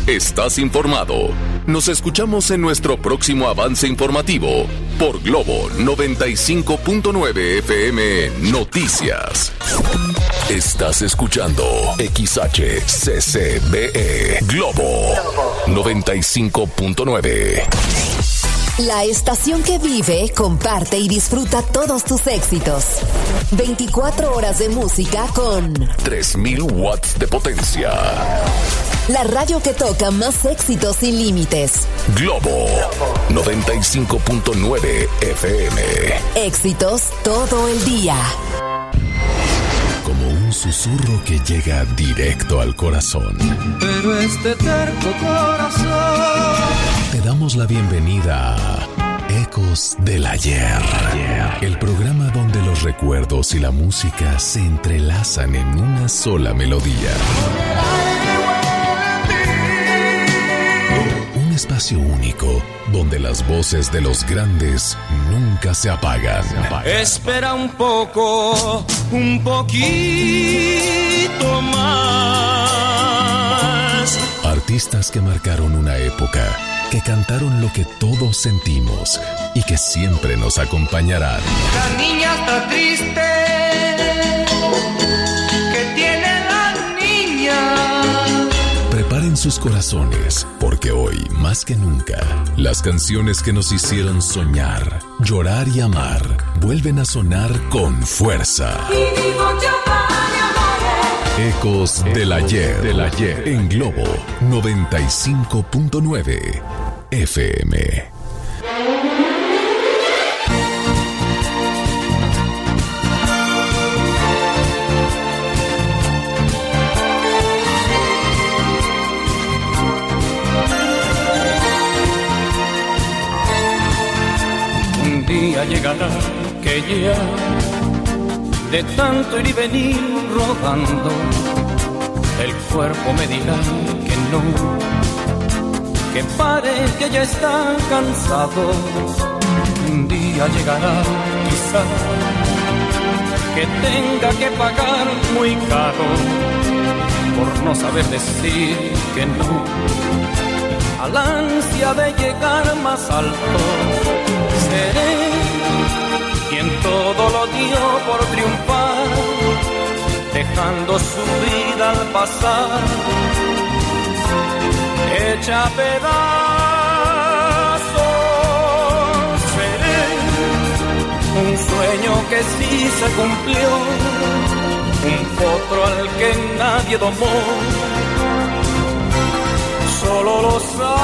estás informado. Nos escuchamos en nuestro próximo avance informativo por Globo 95.9 FM Noticias. Estás escuchando XHCCBE Globo 95.9. La estación que vive, comparte y disfruta todos tus éxitos. 24 horas de música con 3000 watts de potencia. La radio que toca más éxitos sin límites. Globo 95.9 FM. Éxitos todo el día. Como un susurro que llega directo al corazón. Pero este terco corazón. Te damos la bienvenida a Ecos del Ayer. El programa donde los recuerdos y la música se entrelazan en una sola melodía. Un espacio único donde las voces de los grandes nunca se apagan. Espera un poco, un poquito más. Artistas que marcaron una época, que cantaron lo que todos sentimos y que siempre nos acompañarán. La niña está triste, ¿qué tiene la niña? Preparen sus corazones, porque hoy, más que nunca, las canciones que nos hicieron soñar, llorar y amar vuelven a sonar con fuerza. Ecos del ayer en Globo 95.9 FM. Un día llegará que ya de tanto ir y venir rodando, el cuerpo me dirá que no, que pare, que ya está cansado. Un día llegará, quizá, que tenga que pagar muy caro por no saber decir que no a la ansia de llegar más alto. Seré quien todo lo dio por triunfar, dejando su vida al pasar, hecha a pedazos. Seré un sueño que sí se cumplió, un potro al que nadie domó. Solo los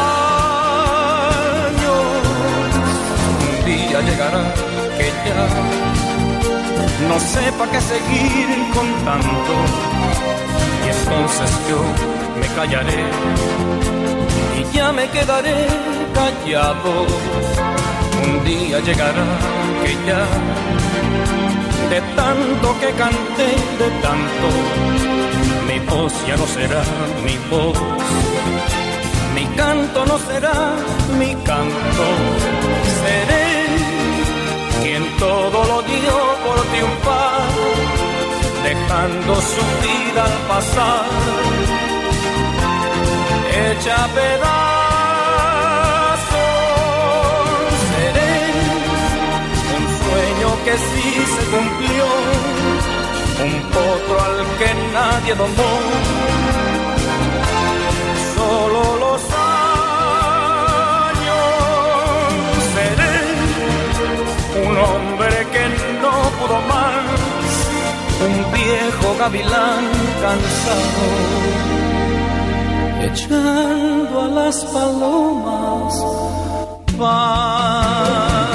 años un día llegarán que ya no sepa qué seguir contando, y entonces yo me callaré y ya me quedaré callado. Un día llegará que ya de tanto que canté, de tanto, mi voz ya no será mi voz, mi canto no será mi canto. Seré quien todo lo dio por triunfar, dejando su vida al pasar, hecha a pedazos. Seré un sueño que sí se cumplió, un potro al que nadie domó. Solo los años. Seré un hombre que no pudo más, un viejo gavilán cansado, echando a las palomas pan.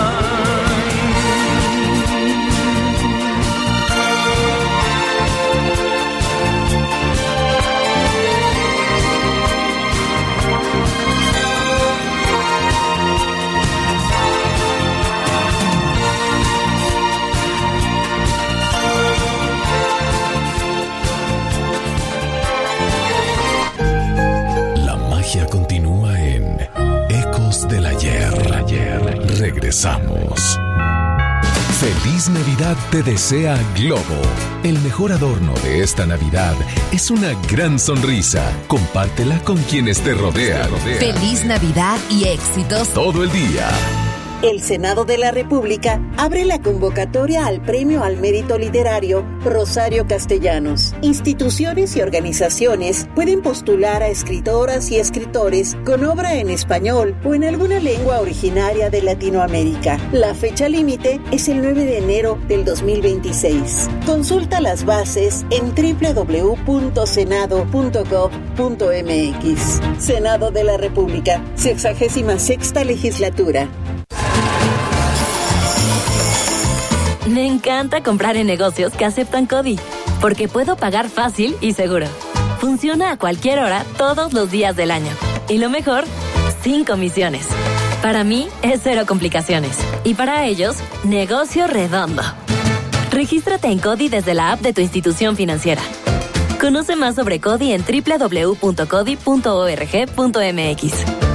Continúa en Ecos del Ayer. Regresamos. Feliz Navidad te desea Globo. El mejor adorno de esta Navidad es una gran sonrisa. Compártela con quienes te rodean. Feliz Navidad y éxitos todo el día. El Senado de la República abre la convocatoria al Premio al Mérito Literario Rosario Castellanos. Instituciones y organizaciones pueden postular a escritoras y escritores con obra en español o en alguna lengua originaria de Latinoamérica. La fecha límite es el 9 de enero del 2026. Consulta las bases en www.senado.gov.mx. Senado de la República, 66ª Legislatura. Me encanta comprar en negocios que aceptan CODI, porque puedo pagar fácil y seguro. Funciona a cualquier hora, todos los días del año. Y lo mejor, sin comisiones. Para mí, es cero complicaciones. Y para ellos, negocio redondo. Regístrate en CODI desde la app de tu institución financiera. Conoce más sobre CODI en www.codi.org.mx.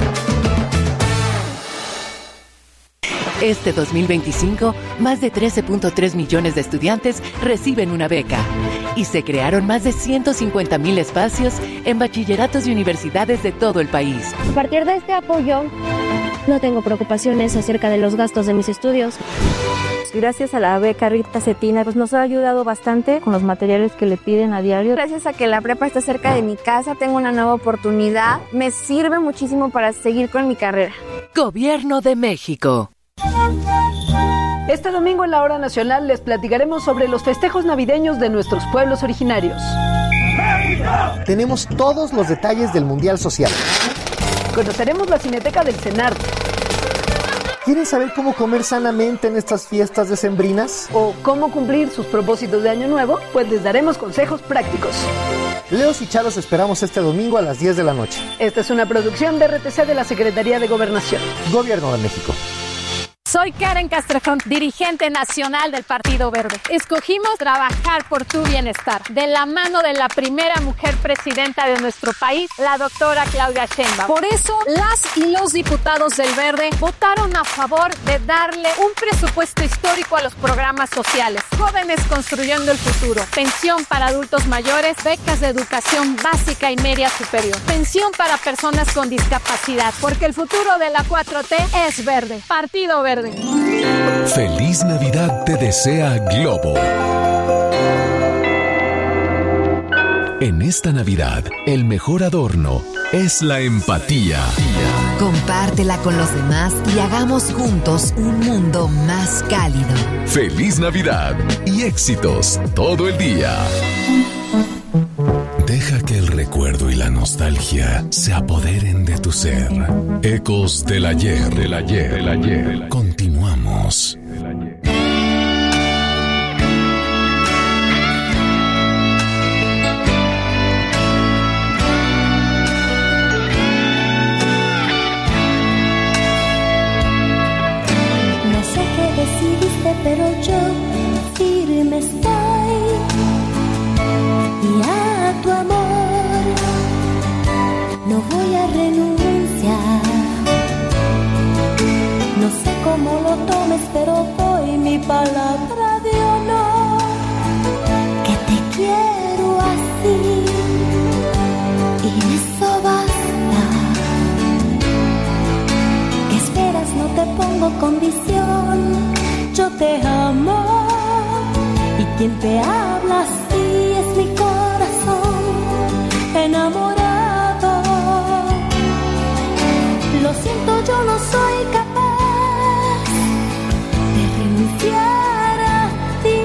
Este 2025, más de 13.3 millones de estudiantes reciben una beca y se crearon más de 150,000 espacios en bachilleratos y universidades de todo el país. A partir de este apoyo, no tengo preocupaciones acerca de los gastos de mis estudios. Gracias a la beca Rita Cetina, pues nos ha ayudado bastante con los materiales que le piden a diario. Gracias a que la prepa está cerca de mi casa, tengo una nueva oportunidad. Me sirve muchísimo para seguir con mi carrera. Gobierno de México. Este domingo en la Hora Nacional les platicaremos sobre los festejos navideños de nuestros pueblos originarios. Tenemos todos los detalles del Mundial Social. Conoceremos la Cineteca del CENART. ¿Quieren saber cómo comer sanamente en estas fiestas decembrinas? ¿O cómo cumplir sus propósitos de Año Nuevo? Pues les daremos consejos prácticos. Leos y Charos esperamos este domingo a las 10 de la noche. Esta es una producción de RTC de la Secretaría de Gobernación. Gobierno de México. Soy Karen Castrejón, dirigente nacional del Partido Verde. Escogimos trabajar por tu bienestar, de la mano de la primera mujer presidenta de nuestro país, la doctora Claudia Sheinbaum. Por eso, las y los diputados del Verde votaron a favor de darle un presupuesto histórico a los programas sociales. Jóvenes construyendo el futuro, pensión para adultos mayores, becas de educación básica y media superior, pensión para personas con discapacidad, porque el futuro de la 4T es verde. Partido Verde. Feliz Navidad te desea Globo. En esta Navidad, el mejor adorno es la empatía. Compártela con los demás y hagamos juntos un mundo más cálido. Feliz Navidad y éxitos todo el día. Deja que el recuerdo y la nostalgia se apoderen de tu ser. Ecos del ayer, del ayer, del ayer. Continuamos. No sé qué decidiste, pero yo firme estoy. Y a tu amor no voy a renunciar. No sé cómo lo tomes, pero doy mi palabra de honor, que te quiero así, y eso basta. ¿Qué esperas? No te pongo condición, yo te amo, y quien te habla así es mi corazón enamorado. Lo siento, yo no soy capaz de renunciar a ti.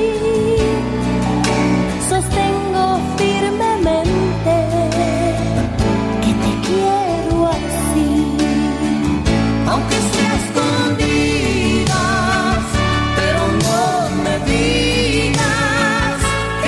Sostengo firmemente que te quiero así, aunque sea escondidas, pero no me digas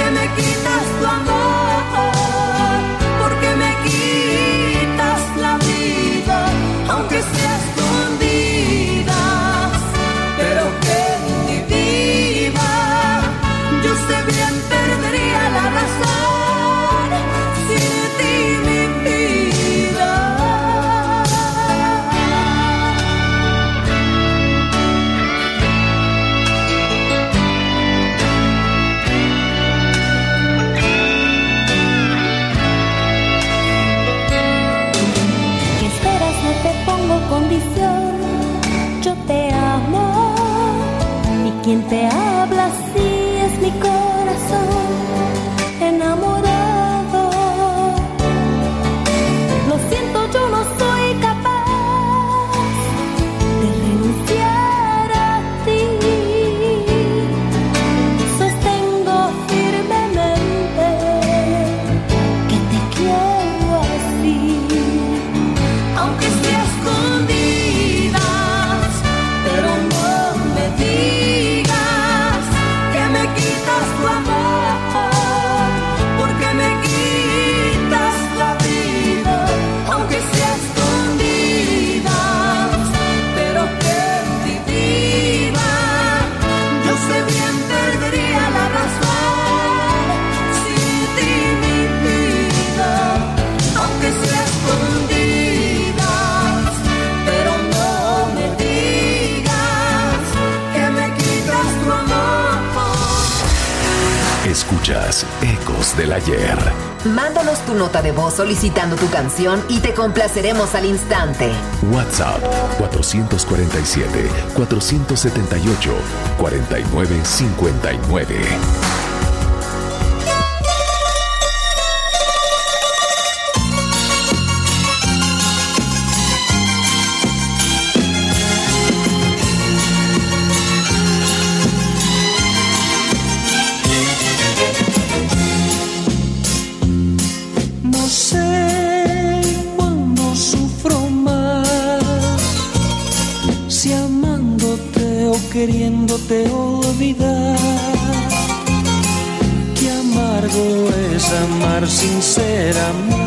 Escuchas Ecos del Ayer. Mándanos tu nota de voz solicitando tu canción y te complaceremos al instante. WhatsApp 477-478-4959. No sé cuándo sufro más, si amándote o queriéndote olvidar. Qué amargo es amar sin ser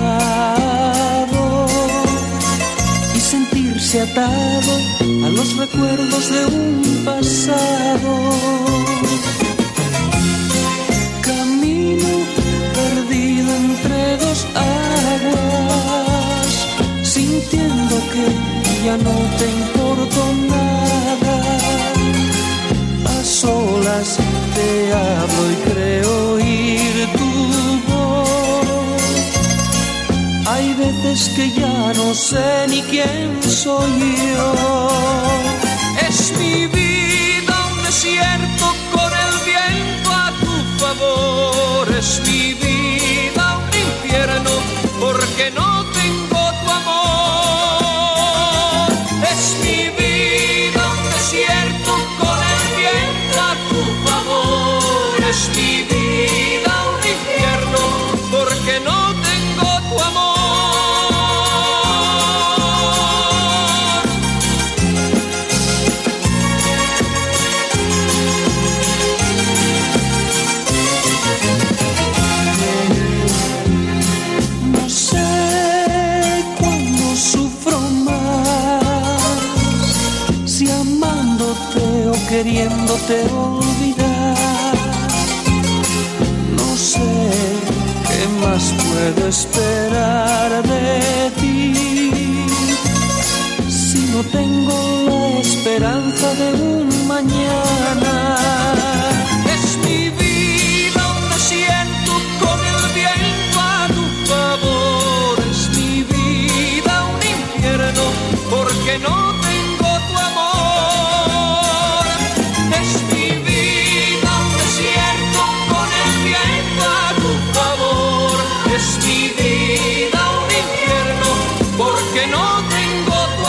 amado y sentirse atado a los recuerdos de un pasado. Camino perdido entre dos aguas, sintiendo que ya no te importo nada. A solas te hablo y creo oír tu voz. Hay veces que ya no sé ni quién soy yo. Es mi vida un desierto con el viento a tu favor. Es mi vida un infierno porque no tengo tu amor. Es mi vida un desierto con el viento a tu favor. Es mi vida un infierno porque no tengo tu amor. No sé cuándo sufro más, si amándote o queriéndote olvidar. No sé qué más puedo esperar de ti, si no tengo la esperanza de un mañana. Es mi vida un desierto con el viento a tu favor. Es mi vida un infierno porque no tengo tu amor. Es mi vida un desierto con el viento a tu favor. Es mi vida un infierno porque no tengo tu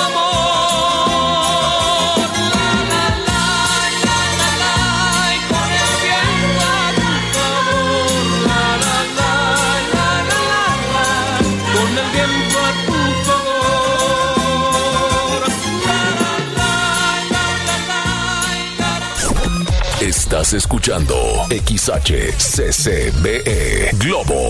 amor. La la la la la la, y con el viento a tu favor. La la la la la la, con el viento a tu favor. La la la la la la. Estás escuchando XHCCBE Globo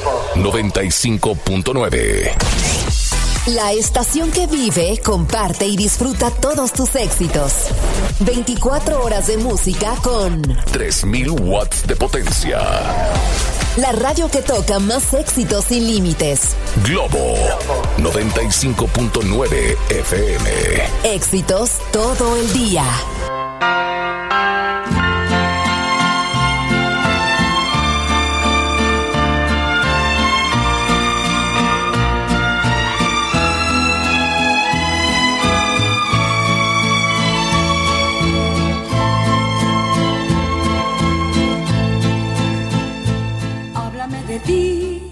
95.9. La estación que vive, comparte y disfruta todos tus éxitos. 24 horas de música con 3000 watts de potencia. la radio que toca más éxitos sin límites. Globo 95.9 FM. Éxitos todo el día. Háblame de ti,